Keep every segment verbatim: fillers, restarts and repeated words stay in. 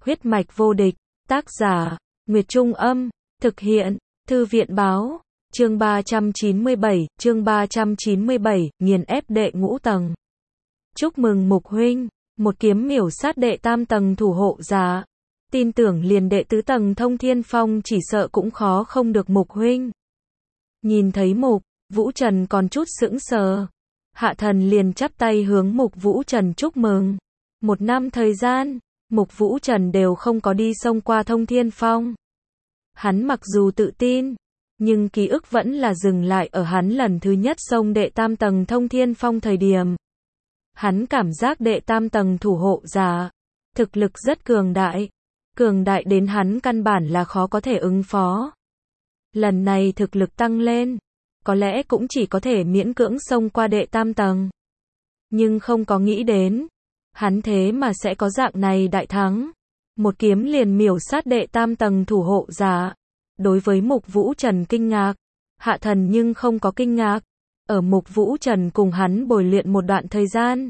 Huyết mạch vô địch, tác giả, Nguyệt Trung Âm, thực hiện, Thư viện Báo, chương ba trăm chín mươi bảy, chương ba trăm chín mươi bảy, nghiền ép đệ ngũ tầng. Chúc mừng Mục huynh, một kiếm miểu sát đệ tam tầng thủ hộ giả. Tin tưởng liền đệ tứ tầng Thông Thiên Phong chỉ sợ cũng khó không được Mục huynh. Nhìn thấy Mục Vũ Trần còn chút sững sờ, Hạ Thần liền chắp tay hướng Mục Vũ Trần chúc mừng. Một năm thời gian, Mục Vũ Trần đều không có đi xông qua Thông Thiên Phong. Hắn mặc dù tự tin, nhưng ký ức vẫn là dừng lại ở hắn lần thứ nhất xông đệ tam tầng Thông Thiên Phong thời điểm. Hắn cảm giác đệ tam tầng thủ hộ giả, thực lực rất cường đại, cường đại đến hắn căn bản là khó có thể ứng phó. Lần này thực lực tăng lên, có lẽ cũng chỉ có thể miễn cưỡng xông qua đệ tam tầng. Nhưng không có nghĩ đến, hắn thế mà sẽ có dạng này đại thắng. Một kiếm liền miểu sát đệ tam tầng thủ hộ giả. Đối với Mục Vũ Trần kinh ngạc, Hạ Thần nhưng không có kinh ngạc. Ở Mục Vũ Trần cùng hắn bồi luyện một đoạn thời gian,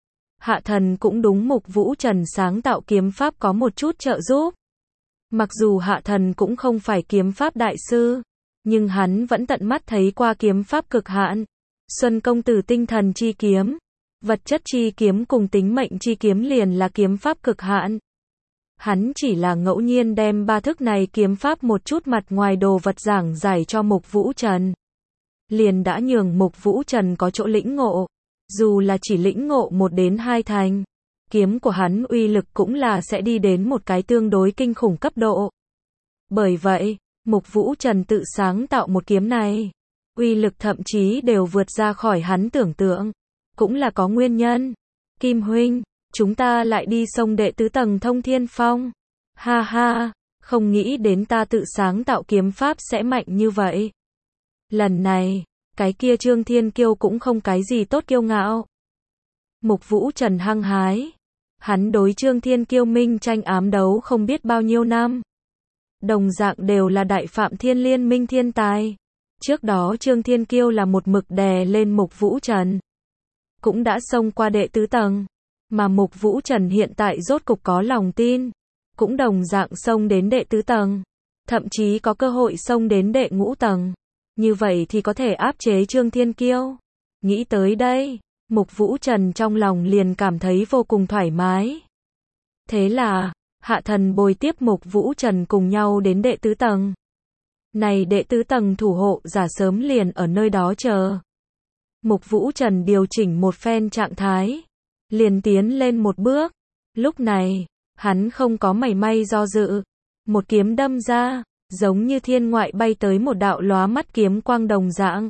Hạ Thần cũng đúng Mục Vũ Trần sáng tạo kiếm pháp có một chút trợ giúp. Mặc dù Hạ Thần cũng không phải kiếm pháp đại sư, nhưng hắn vẫn tận mắt thấy qua kiếm pháp cực hạn. Xuân công tử tinh thần chi kiếm, vật chất chi kiếm cùng tính mệnh chi kiếm liền là kiếm pháp cực hạn. Hắn chỉ là ngẫu nhiên đem ba thức này kiếm pháp một chút mặt ngoài đồ vật giảng giải cho Mục Vũ Trần, liền đã nhường Mục Vũ Trần có chỗ lĩnh ngộ. Dù là chỉ lĩnh ngộ một đến hai thành, kiếm của hắn uy lực cũng là sẽ đi đến một cái tương đối kinh khủng cấp độ. Bởi vậy, Mục Vũ Trần tự sáng tạo một kiếm này, uy lực thậm chí đều vượt ra khỏi hắn tưởng tượng, cũng là có nguyên nhân. Kim huynh, chúng ta lại đi xông đệ tứ tầng Thông Thiên Phong. Ha ha, không nghĩ đến ta tự sáng tạo kiếm pháp sẽ mạnh như vậy. Lần này, cái kia Trương Thiên Kiêu cũng không cái gì tốt kiêu ngạo. Mục Vũ Trần hăng hái, hắn đối Trương Thiên Kiêu minh tranh ám đấu không biết bao nhiêu năm. Đồng dạng đều là đại phạm thiên liên minh thiên tài. Trước đó Trương Thiên Kiêu là một mực đè lên Mục Vũ Trần, cũng đã xông qua đệ tứ tầng, mà Mục Vũ Trần hiện tại rốt cục có lòng tin, cũng đồng dạng xông đến đệ tứ tầng, thậm chí có cơ hội xông đến đệ ngũ tầng. Như vậy thì có thể áp chế Trương Thiên Kiêu. Nghĩ tới đây, Mục Vũ Trần trong lòng liền cảm thấy vô cùng thoải mái. Thế là, Hạ Thần bồi tiếp Mục Vũ Trần cùng nhau đến đệ tứ tầng. Này đệ tứ tầng thủ hộ giả sớm liền ở nơi đó chờ. Mục Vũ Trần điều chỉnh một phen trạng thái, liền tiến lên một bước. Lúc này, hắn không có mảy may do dự, một kiếm đâm ra, giống như thiên ngoại bay tới một đạo lóa mắt kiếm quang đồng dạng.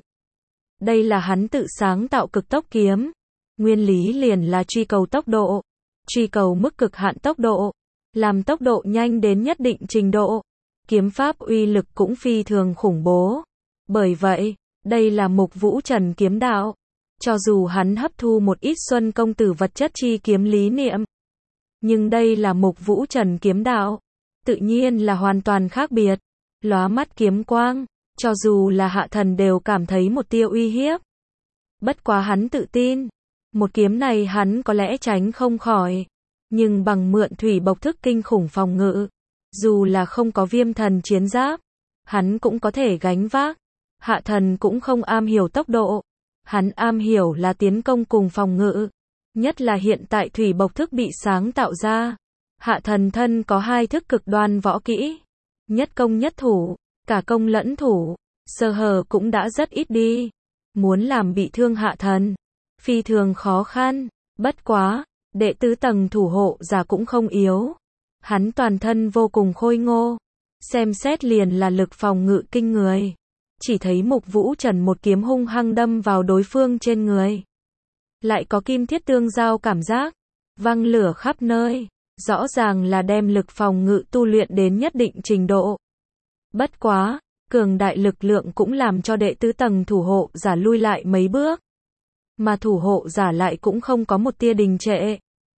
Đây là hắn tự sáng tạo cực tốc kiếm. Nguyên lý liền là truy cầu tốc độ, truy cầu mức cực hạn tốc độ, làm tốc độ nhanh đến nhất định trình độ. Kiếm pháp uy lực cũng phi thường khủng bố. Bởi vậy, đây là Mục Vũ Trần kiếm đạo. Cho dù hắn hấp thu một ít Xuân công tử vật chất chi kiếm lý niệm, nhưng đây là Mục Vũ Trần kiếm đạo, tự nhiên là hoàn toàn khác biệt. Lóa mắt kiếm quang, cho dù là Hạ Thần đều cảm thấy một tia uy hiếp. Bất quá hắn tự tin, một kiếm này hắn có lẽ tránh không khỏi, nhưng bằng mượn thủy bộc thức kinh khủng phòng ngự, dù là không có viêm thần chiến giáp, hắn cũng có thể gánh vác. Hạ Thần cũng không am hiểu tốc độ, hắn am hiểu là tiến công cùng phòng ngự, nhất là hiện tại thủy bộc thức bị sáng tạo ra. Hạ Thần thân có hai thức cực đoan võ kỹ, nhất công nhất thủ, cả công lẫn thủ, sơ hở cũng đã rất ít đi. Muốn làm bị thương Hạ Thần, phi thường khó khăn. Bất quá, đệ tứ tầng thủ hộ giả cũng không yếu. Hắn toàn thân vô cùng khôi ngô, xem xét liền là lực phòng ngự kinh người. Chỉ thấy Mục Vũ Trần một kiếm hung hăng đâm vào đối phương trên người, lại có kim thiết tương giao cảm giác, văng lửa khắp nơi. Rõ ràng là đem lực phòng ngự tu luyện đến nhất định trình độ. Bất quá, cường đại lực lượng cũng làm cho đệ tứ tầng thủ hộ giả lui lại mấy bước. Mà thủ hộ giả lại cũng không có một tia đình trệ.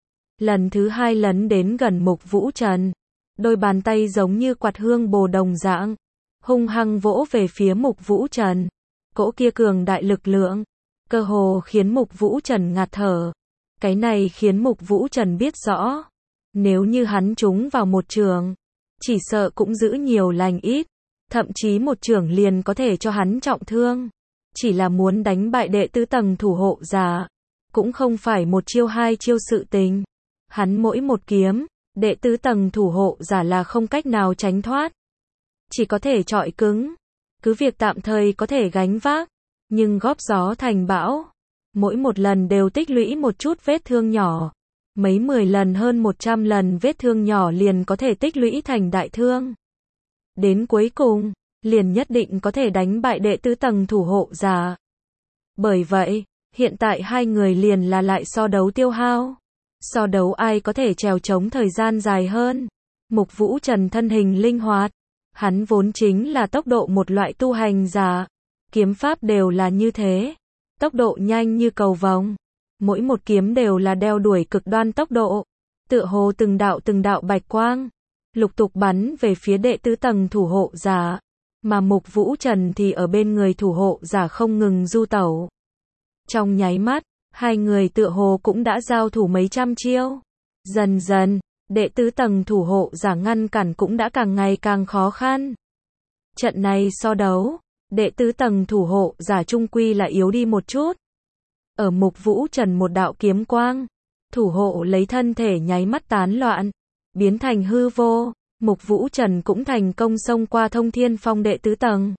Lần thứ hai lấn đến gần Mục Vũ Trần, đôi bàn tay giống như quạt hương bồ đồng dạng, hung hăng vỗ về phía Mục Vũ Trần. Cỗ kia cường đại lực lượng, cơ hồ khiến Mục Vũ Trần ngạt thở. Cái này khiến Mục Vũ Trần biết rõ, Nếu như hắn trúng vào một trường, chỉ sợ cũng giữ nhiều lành ít, thậm chí một trường liền có thể cho hắn trọng thương. Chỉ là muốn đánh bại đệ tứ tầng thủ hộ giả, cũng không phải một chiêu hai chiêu sự tình. Hắn mỗi một kiếm, đệ tứ tầng thủ hộ giả là không cách nào tránh thoát. Chỉ có thể chọi cứng, cứ việc tạm thời có thể gánh vác, nhưng góp gió thành bão. Mỗi một lần đều tích lũy một chút vết thương nhỏ. Mấy mười lần hơn một trăm lần vết thương nhỏ liền có thể tích lũy thành đại thương. Đến cuối cùng, liền nhất định có thể đánh bại đệ tứ tầng thủ hộ giả. Bởi vậy, hiện tại hai người liền là lại so đấu tiêu hao. So đấu ai có thể trèo chống thời gian dài hơn. Mục Vũ Trần thân hình linh hoạt. Hắn vốn chính là tốc độ một loại tu hành giả. Kiếm pháp đều là như thế. Tốc độ nhanh như cầu vồng. Mỗi một kiếm đều là đeo đuổi cực đoan tốc độ. Tựa hồ từng đạo từng đạo bạch quang. Lục tục bắn về phía đệ tứ tầng thủ hộ giả. Mà Mục Vũ Trần thì ở bên người thủ hộ giả không ngừng du tẩu. Trong nháy mắt, hai người tựa hồ cũng đã giao thủ mấy trăm chiêu. Dần dần, đệ tứ tầng thủ hộ giả ngăn cản cũng đã càng ngày càng khó khăn. Trận này so đấu, đệ tứ tầng thủ hộ giả trung quy là yếu đi một chút. Ở Mục Vũ Trần một đạo kiếm quang, thủ hộ lấy thân thể nháy mắt tán loạn, biến thành hư vô. Mục Vũ Trần cũng thành công xông qua thông thiên phong đệ tứ tầng.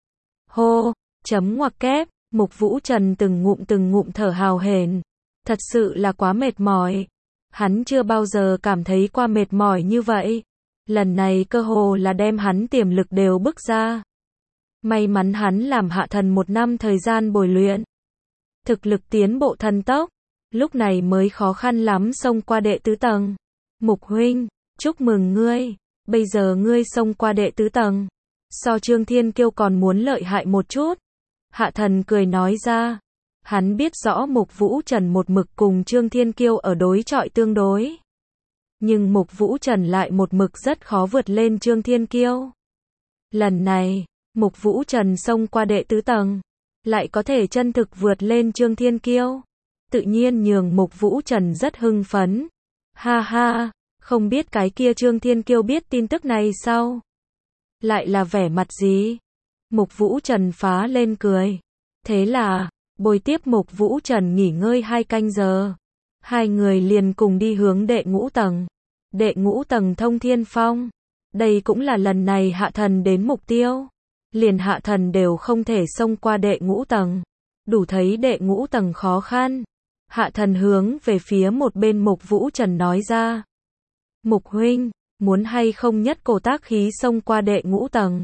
Hô, chấm ngoặc kép, Mục Vũ Trần từng ngụm từng ngụm thở hào hển. Thật sự là quá mệt mỏi. Hắn chưa bao giờ cảm thấy qua mệt mỏi như vậy. Lần này cơ hồ là đem hắn tiềm lực đều bức ra. May mắn hắn làm hạ thần một năm thời gian bồi luyện. Thực lực tiến bộ thần tốc. Lúc này mới khó khăn lắm xông qua đệ tứ tầng. Mục huynh, chúc mừng ngươi. Bây giờ ngươi xông qua đệ tứ tầng. So Trương Thiên Kiêu còn muốn lợi hại một chút. Hạ thần cười nói ra. Hắn biết rõ Mục Vũ Trần một mực cùng Trương Thiên Kiêu ở đối chọi tương đối. Nhưng Mục Vũ Trần lại một mực rất khó vượt lên Trương Thiên Kiêu. Lần này, Mục Vũ Trần xông qua đệ tứ tầng. Lại có thể chân thực vượt lên Trương Thiên Kiêu. Tự nhiên nhường Mục Vũ Trần rất hưng phấn. Ha ha, không biết cái kia Trương Thiên Kiêu biết tin tức này sao? Lại là vẻ mặt gì? Mục Vũ Trần phá lên cười. Thế là, bồi tiếp Mục Vũ Trần nghỉ ngơi hai canh giờ. Hai người liền cùng đi hướng đệ ngũ tầng. Đệ ngũ tầng thông thiên phong. Đây cũng là lần này hạ thần đến mục tiêu. Liền hạ thần đều không thể xông qua đệ ngũ tầng. Đủ thấy đệ ngũ tầng khó khăn. Hạ thần hướng về phía một bên Mục Vũ Trần nói ra. Mục huynh, muốn hay không nhất cổ tác khí xông qua đệ ngũ tầng.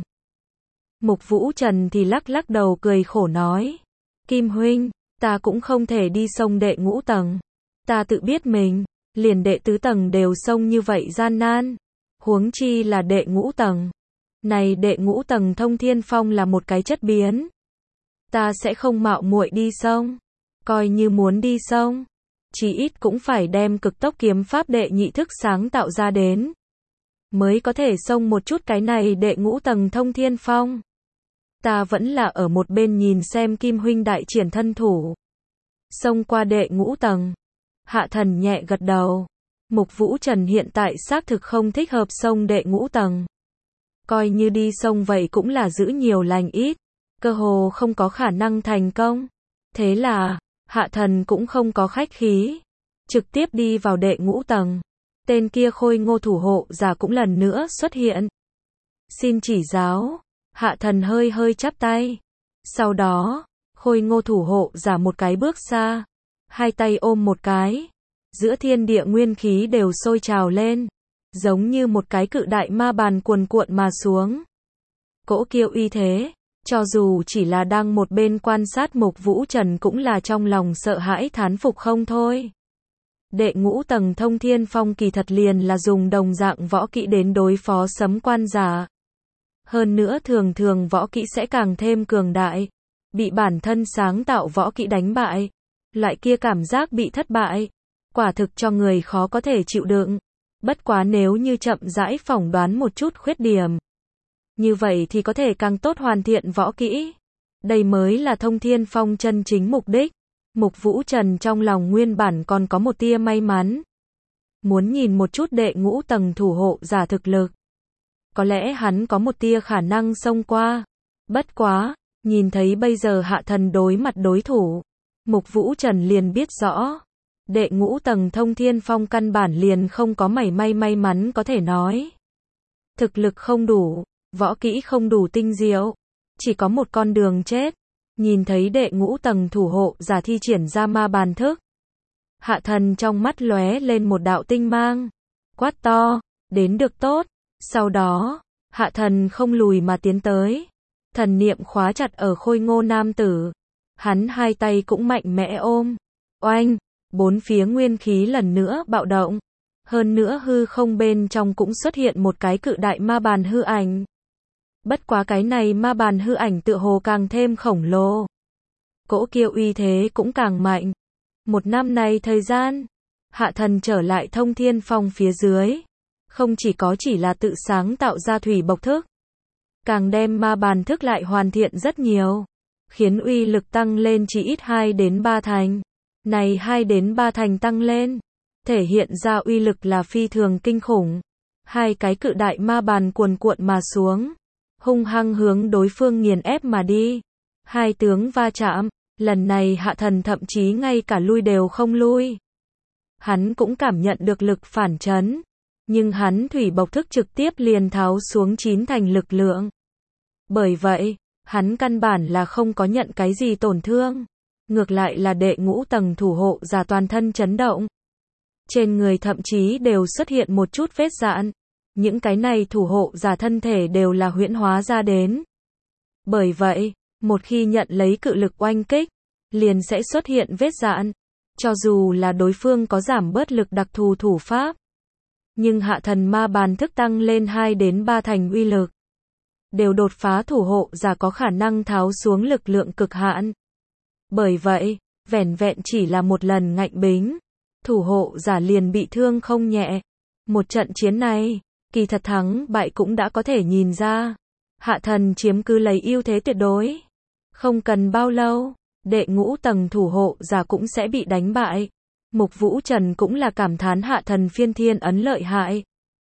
Mục Vũ Trần thì lắc lắc đầu cười khổ nói. Kim huynh, ta cũng không thể đi xông đệ ngũ tầng. Ta tự biết mình, liền đệ tứ tầng đều xông như vậy gian nan. Huống chi là đệ ngũ tầng. Này đệ ngũ tầng thông thiên phong là một cái chất biến. Ta sẽ không mạo muội đi xông. Coi như muốn đi xông, chỉ ít cũng phải đem cực tốc kiếm pháp đệ nhị thức sáng tạo ra đến. Mới có thể xông một chút cái này đệ ngũ tầng thông thiên phong. Ta vẫn là ở một bên nhìn xem Kim huynh đại triển thân thủ. Xông qua đệ ngũ tầng. Hạ thần nhẹ gật đầu. Mục Vũ Trần hiện tại xác thực không thích hợp xông đệ ngũ tầng. Coi như đi xông vậy cũng là giữ nhiều lành ít. Cơ hồ không có khả năng thành công. Thế là, hạ thần cũng không có khách khí. Trực tiếp đi vào đệ ngũ tầng. Tên kia khôi ngô thủ hộ giả cũng lần nữa xuất hiện. Xin chỉ giáo. Hạ thần hơi hơi chắp tay. Sau đó, khôi ngô thủ hộ giả một cái bước xa. Hai tay ôm một cái. Giữa thiên địa nguyên khí đều sôi trào lên. Giống như một cái cự đại ma bàn cuồn cuộn mà xuống. Cỗ kiêu uy thế. Cho dù chỉ là đang một bên quan sát Mục Vũ Trần cũng là trong lòng sợ hãi thán phục không thôi. Đệ ngũ tầng thông thiên phong kỳ thật liền là dùng đồng dạng võ kỹ đến đối phó sấm quan giả. Hơn nữa thường thường võ kỹ sẽ càng thêm cường đại. Bị bản thân sáng tạo võ kỹ đánh bại. Loại kia cảm giác bị thất bại. Quả thực cho người khó có thể chịu đựng. Bất quá nếu như chậm rãi phỏng đoán một chút khuyết điểm. Như vậy thì có thể càng tốt hoàn thiện võ kỹ. Đây mới là thông thiên phong chân chính mục đích. Mục Vũ Trần trong lòng nguyên bản còn có một tia may mắn. muốn nhìn một chút đệ ngũ tầng thủ hộ giả thực lực. Có lẽ hắn có một tia khả năng xông qua. Bất quá, nhìn thấy bây giờ Hạ Thần đối mặt đối thủ, Mục Vũ Trần liền biết rõ. Đệ ngũ tầng Thông Thiên Phong căn bản liền không có mảy may may mắn có thể nói. Thực lực không đủ, võ kỹ không đủ tinh diệu, chỉ có một con đường chết. Nhìn thấy đệ ngũ tầng thủ hộ giả thi triển ra ma bàn thức, Hạ Thần trong mắt lóe lên một đạo tinh mang, quát to, đến được tốt. Sau đó, Hạ Thần không lùi mà tiến tới, thần niệm khóa chặt ở khôi ngô nam tử. Hắn hai tay cũng mạnh mẽ ôm, oanh, bốn phía nguyên khí lần nữa bạo động. Hơn nữa hư không bên trong cũng xuất hiện một cái cự đại ma bàn hư ảnh. Bất quá cái này ma bàn hư ảnh tựa hồ càng thêm khổng lồ. Cỗ kia uy thế cũng càng mạnh. Một năm này thời gian, Hạ Thần trở lại Thông Thiên Phong phía dưới. Không chỉ có chỉ là tự sáng tạo ra thủy bộc thức, càng đem ma bàn thức lại hoàn thiện rất nhiều, khiến uy lực tăng lên chỉ ít hai đến ba thành. Này hai đến ba thành tăng lên, thể hiện ra uy lực là phi thường kinh khủng. Hai cái cự đại ma bàn cuồn cuộn mà xuống, hung hăng hướng đối phương nghiền ép mà đi. Hai tướng va chạm, lần này Hạ Thần thậm chí ngay cả lui đều không lui. Hắn cũng cảm nhận được lực phản chấn, nhưng hắn thủy bộc thức trực tiếp liền tháo xuống chín thành lực lượng. Bởi vậy, hắn căn bản là không có nhận cái gì tổn thương. Ngược lại là đệ ngũ tầng thủ hộ giả toàn thân chấn động. Trên người thậm chí đều xuất hiện một chút vết rạn. Những cái này thủ hộ giả thân thể đều là huyễn hóa ra đến. Bởi vậy, một khi nhận lấy cự lực oanh kích, liền sẽ xuất hiện vết rạn. Cho dù là đối phương có giảm bớt lực đặc thù thủ pháp, nhưng Hạ Thần ma bàn thức tăng lên hai đến ba thành uy lực, đều đột phá thủ hộ giả có khả năng tháo xuống lực lượng cực hạn. Bởi vậy, vẻn vẹn chỉ là một lần ngạnh bính, thủ hộ giả liền bị thương không nhẹ. Một trận chiến này, kỳ thật thắng bại cũng đã có thể nhìn ra. Hạ Thần chiếm cứ lấy ưu thế tuyệt đối. Không cần bao lâu, đệ ngũ tầng thủ hộ giả cũng sẽ bị đánh bại. Mục Vũ Trần cũng là cảm thán Hạ Thần phiên thiên ấn lợi hại.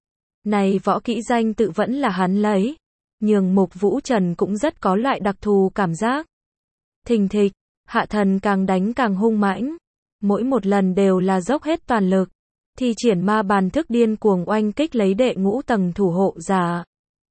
Này võ kỹ danh tự vẫn là hắn lấy, nhường Mục Vũ Trần cũng rất có loại đặc thù cảm giác. Thình thịch, Hạ Thần càng đánh càng hung mãnh, mỗi một lần đều là dốc hết toàn lực, thi triển ma bàn thức điên cuồng oanh kích lấy đệ ngũ tầng thủ hộ giả.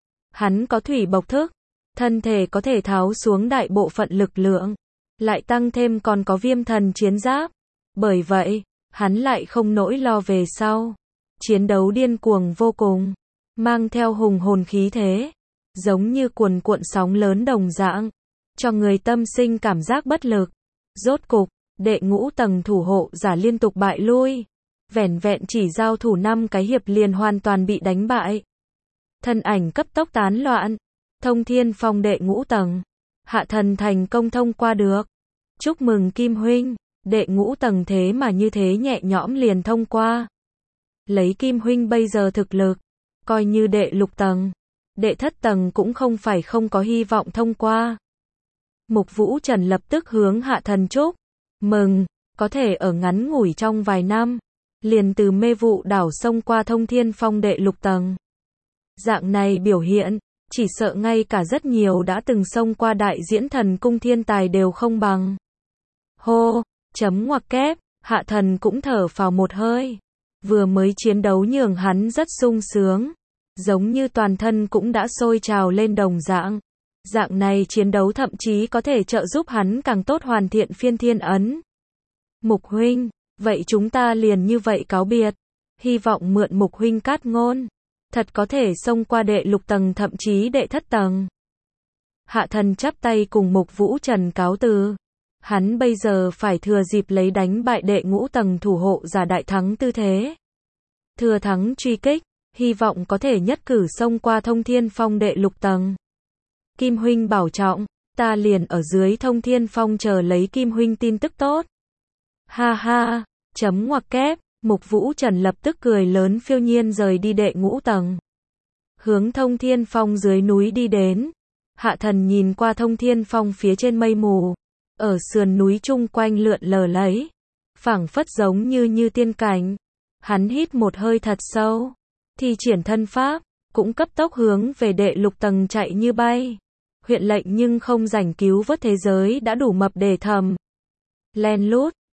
Hắn có thủy bộc thức, thân thể có thể tháo xuống đại bộ phận lực lượng, lại tăng thêm còn có viêm thần chiến giáp. Bởi vậy, hắn lại không nỗi lo về sau. Chiến đấu điên cuồng vô cùng, mang theo hùng hồn khí thế, giống như cuồn cuộn sóng lớn đồng dạng, cho người tâm sinh cảm giác bất lực. Rốt cục, đệ ngũ tầng thủ hộ giả liên tục bại lui, vẻn vẹn chỉ giao thủ năm cái hiệp liền hoàn toàn bị đánh bại. Thân ảnh cấp tốc tán loạn. Thông Thiên Phong đệ ngũ tầng, Hạ Thần thành công thông qua được. Chúc mừng Kim huynh, đệ ngũ tầng thế mà như thế nhẹ nhõm liền thông qua. Lấy Kim huynh bây giờ thực lực, coi như đệ lục tầng, đệ thất tầng cũng không phải không có hy vọng thông qua. Mục Vũ Trần lập tức hướng Hạ Thần chúc mừng, có thể ở ngắn ngủi trong vài năm, liền từ mê vụ đảo xông qua Thông Thiên Phong đệ lục tầng. Dạng này biểu hiện, chỉ sợ ngay cả rất nhiều đã từng xông qua đại diễn thần cung thiên tài đều không bằng. Hô, chấm ngoặc kép, Hạ Thần cũng thở phào một hơi. Vừa mới chiến đấu nhường hắn rất sung sướng, giống như toàn thân cũng đã sôi trào lên đồng dạng. Dạng này chiến đấu thậm chí có thể trợ giúp hắn càng tốt hoàn thiện phiên thiên ấn. Mục huynh, vậy chúng ta liền như vậy cáo biệt. Hy vọng mượn Mục huynh cát ngôn, thật có thể xông qua đệ lục tầng thậm chí đệ thất tầng. Hạ Thần chắp tay cùng Mục Vũ Trần cáo từ. Hắn bây giờ phải thừa dịp lấy đánh bại đệ ngũ tầng thủ hộ giả đại thắng tư thế. Thừa thắng truy kích, hy vọng có thể nhất cử xông qua Thông Thiên Phong đệ lục tầng. Kim huynh bảo trọng, ta liền ở dưới Thông Thiên Phong chờ lấy Kim huynh tin tức tốt. Ha ha, chấm ngoặc kép, Mục Vũ Trần lập tức cười lớn phiêu nhiên rời đi đệ ngũ tầng. Hướng Thông Thiên Phong dưới núi đi đến. Hạ Thần nhìn qua Thông Thiên Phong phía trên mây mù, ở sườn núi chung quanh lượn lờ lấy, phảng phất giống như như tiên cảnh. Hắn hít một hơi thật sâu, thi triển thân pháp, cũng cấp tốc hướng về đệ lục tầng chạy như bay. Huyện lệnh nhưng không rảnh cứu vớt thế giới đã đủ mập để thầm. Len lút,